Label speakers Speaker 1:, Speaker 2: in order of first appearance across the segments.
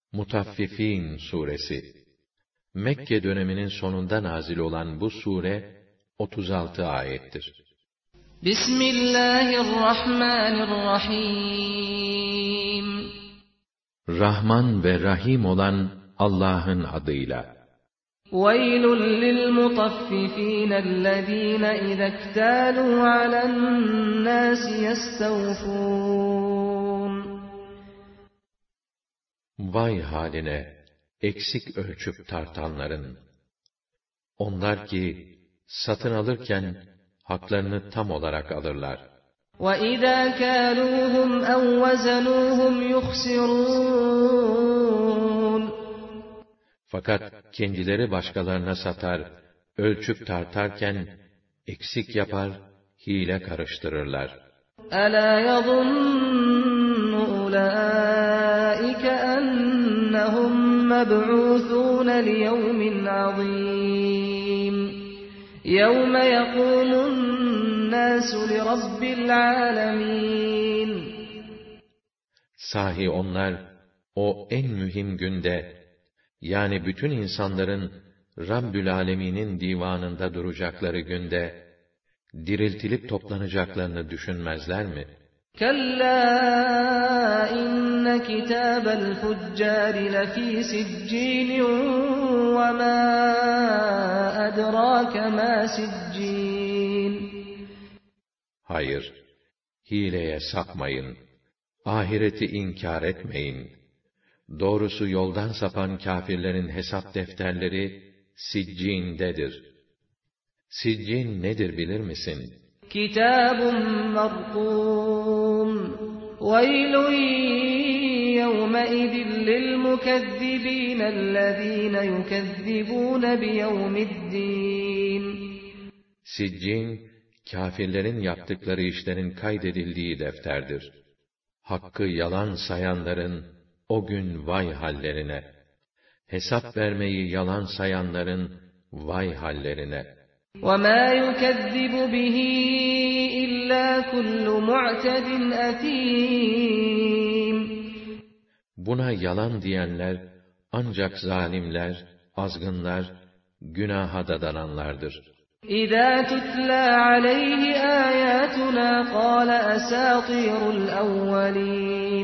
Speaker 1: Mutaffifin suresi. Mekke döneminin sonunda nazil olan bu sure 36 ayettir.
Speaker 2: Bismillahirrahmanirrahim.
Speaker 1: Rahman ve Rahim olan Allah'ın adıyla.
Speaker 2: Veylun lilmutaffifin ellezîne izektalû alennâsi yestevfûn.
Speaker 1: Vay haline, eksik ölçüp tartanların! Onlar ki, satın alırken, haklarını tam olarak alırlar.
Speaker 2: وَإِذَا كَالُوهُمْ اَوْ وَزَنُوهُمْ يُخْسِرُونَ.
Speaker 1: Fakat kendileri başkalarına satar, ölçüp tartarken, eksik yapar, hile karıştırırlar.
Speaker 2: أَلَا يَظُنُّ أُولَٰئِكَ أَنَّهُمْ مَبْعُوثُونَ لِيَوْمٍ عَظِيمٍ يَوْمَ يَقُومُ النَّاسُ لِرَبِّ الْعَالَمِينَ.
Speaker 1: Sahi onlar, o en mühim günde, yani bütün insanların Rabbül Alemin'in divanında duracakları günde, diriltilip toplanacaklarını düşünmezler mi?
Speaker 2: كَلَّا إِنَّ كِتَابَ الْفُجَّارِ لَفِي سِجِّينٍ وَمَا أَدْرَاكَ مَا سِجِّينٌ.
Speaker 1: Hayır, hileye sapmayın, ahireti inkar etmeyin. Doğrusu yoldan sapan kâfirlerin hesap defterleri Siccin'dedir. Siccin nedir bilir misin?
Speaker 2: Kitabun marqum. Veylun yevmeidin lilmukezzibin ellezîne yukezzibûne biyevmiddin.
Speaker 1: Siccin, kâfirlerin yaptıkları işlerin kaydedildiği defterdir. Hakkı yalan sayanların o gün vay hallerine. Hesap vermeyi yalan sayanların vay hallerine.
Speaker 2: وَمَا يُكَذِّبُ بِهِ إِلَّا كُلُّ مُعْتَدٍ أَثِيمٍ.
Speaker 1: Buna yalan diyenler ancak zalimler, azgınlar, günaha dadananlardır.
Speaker 2: إِذَا تُتْلَى عَلَيْهِ آيَاتُنَا قَالَ أَسَاطِيرُ الْأَوَّلِينَ.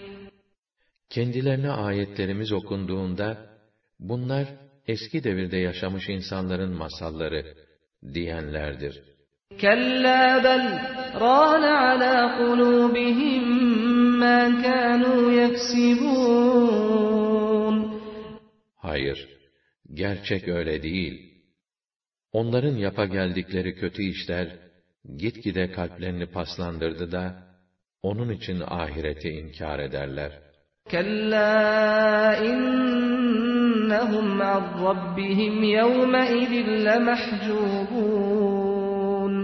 Speaker 1: Kendilerine ayetlerimiz okunduğunda, bunlar eski devirde yaşamış insanların masalları diyenlerdir.
Speaker 2: كَلَّا بَلْ رَانَ عَلَى قُلُوبِهِمْ مَا كَانُوا يَكْسِبُونَ.
Speaker 1: Hayır, gerçek öyle değil. Onların yapageldikleri kötü işler, gitgide kalplerini paslandırdı da, onun için ahireti inkar ederler.
Speaker 2: كَلَّا إِنَّهُمْ عَنْ رَبِّهِمْ يَوْمَئِذٍ لَمَحْجُوبُونَ.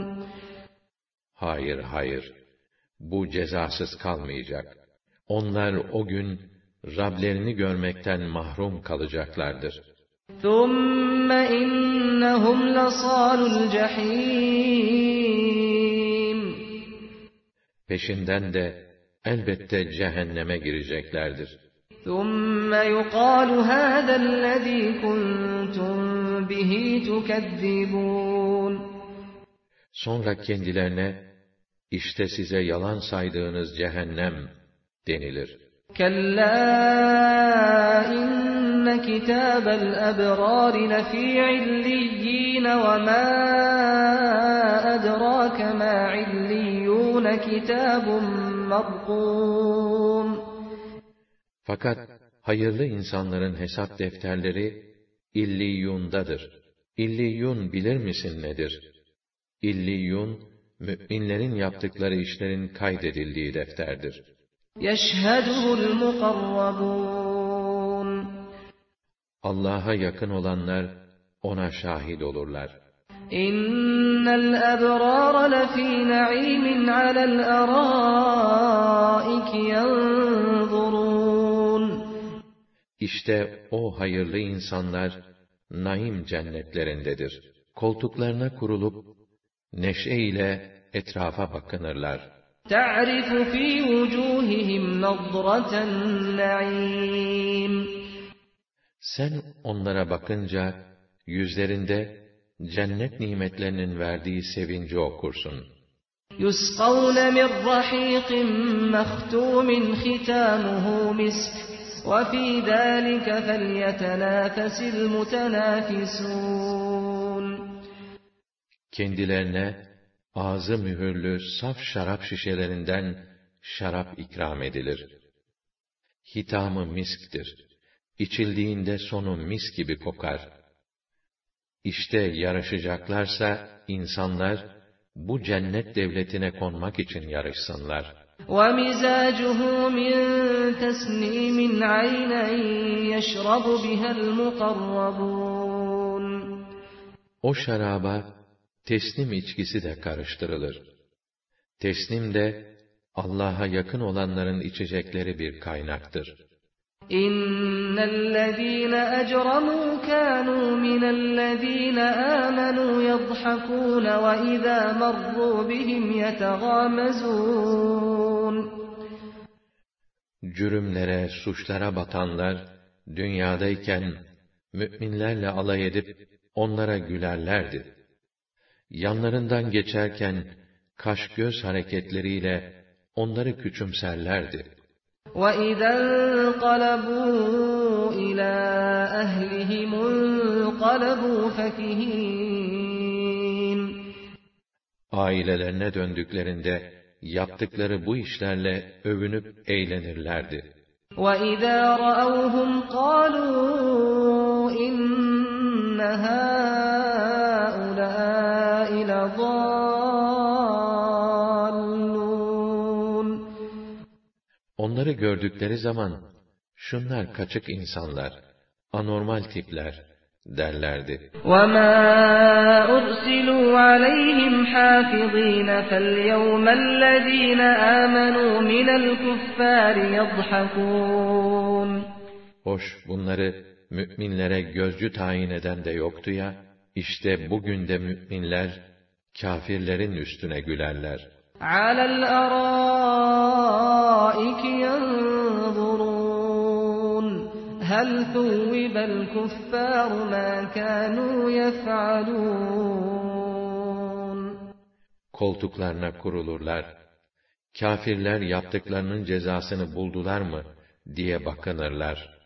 Speaker 1: Hayır, hayır, bu cezasız kalmayacak. Onlar o gün, Rablerini görmekten mahrum kalacaklardır.
Speaker 2: ثُمَّ إِنَّهُمْ لَصَالُو الْجَحِيمِ.
Speaker 1: Peşinden de, elbette cehenneme gireceklerdir.
Speaker 2: ثُمَّ يُقَالُ هَذَا الَّذ۪ي كُنْتُمْ بِهِ تُكَذِّبُونَ.
Speaker 1: Sonra kendilerine, işte size yalan saydığınız cehennem denilir.
Speaker 2: كَلَّا إِنَّ كِتَابَ الْأَبْرَارِ لَفِي عِلِّيِّينَ وَمَا أَدْرَاكَ مَا عِلِّيُّونَ كِتَابٌ مرقوم.
Speaker 1: Fakat hayırlı insanların hesap defterleri İlliyun'dadır. İlliyun bilir misin nedir? İlliyun, müminlerin yaptıkları işlerin kaydedildiği defterdir.
Speaker 2: يَشْهَدُهُ الْمُقَرَّبُونَ.
Speaker 1: Allah'a yakın olanlar ona şahit olurlar.
Speaker 2: إِنَّ الْأَبْرَارَ لَفِي نَعِيمٍ عَلَى الْأَرَائِكِ يَنْظُرُونَ.
Speaker 1: İşte o hayırlı insanlar, naim cennetlerindedir. Koltuklarına kurulup, neşe ile etrafa bakınırlar.
Speaker 2: تَعْرِفُ فِي وُجُوهِهِمْ نَضْرَةَ النَّعِيمِ.
Speaker 1: Sen onlara bakınca, yüzlerinde cennet nimetlerinin verdiği sevinci okursun.
Speaker 2: يُسْقَوْنَ مِنْ رَحِيقٍ مَخْتُومٍ خِتَامُهُ مِسْكٌ وَفِي ذَٰلِكَ فَلْيَتَنَافَسِ الْمُتَنَافِسُونَ
Speaker 1: Kendilerine ağzı mühürlü saf şarap şişelerinden şarap ikram edilir. Hitamı misktir. İçildiğinde sonu mis gibi kokar. İşte yarışacaklarsa insanlar bu cennet devletine konmak için yarışsınlar.
Speaker 2: وَمِزَاجُهُ مِنْ تَسْنِيمٍ عَيْنًا يَشْرَبُ بِهَا الْمُقَرَّبُونَ
Speaker 1: O şaraba tesnim içkisi de karıştırılır. Tesnim de Allah'a yakın olanların içecekleri bir kaynaktır.
Speaker 2: İnnellezîne ecremû kânû minellezîne âmenû yadhakûn ve izâ marrû bihim yetegâmezûn.
Speaker 1: Cürümlere, suçlara batanlar, dünyadayken müminlerle alay edip onlara gülerlerdi. Yanlarından geçerken kaş-göz hareketleriyle onları küçümserlerdi.
Speaker 2: وَإِذَا انقَلَبُوا إِلَى أَهْلِهِمُ انقَلَبُوا فَكِهِينَ
Speaker 1: Ailelerine döndüklerinde yaptıkları bu işlerle övünüp eğlenirlerdi.
Speaker 2: وَإِذَا رَأَوْهُمْ قَالُوا إِنَّ هَٰؤُلَاءِ لَضَالُّونَ
Speaker 1: Onları gördükleri zaman, şunlar kaçık insanlar, anormal tipler derlerdi.
Speaker 2: وَمَا أُرْسِلُوا عَلَيْهِمْ حَافِظِينَ فَالْيَوْمَ الَّذ۪ينَ آمَنُوا مِنَ الْكُفَّارِ يَضْحَكُونَ
Speaker 1: Hoş, bunları müminlere gözcü tayin eden de yoktu ya, işte bugün de müminler, kâfirlerin üstüne gülerler.
Speaker 2: عَلَى الْأَرَائِكِ يَنْظُرُونَ هَلْ ثُوِّبَ الْكُفَّارُ مَا كَانُوا يَفْعَلُونَ
Speaker 1: Koltuklarına kurulurlar. Kâfirler yaptıklarının cezasını buldular mı diye bakınırlar.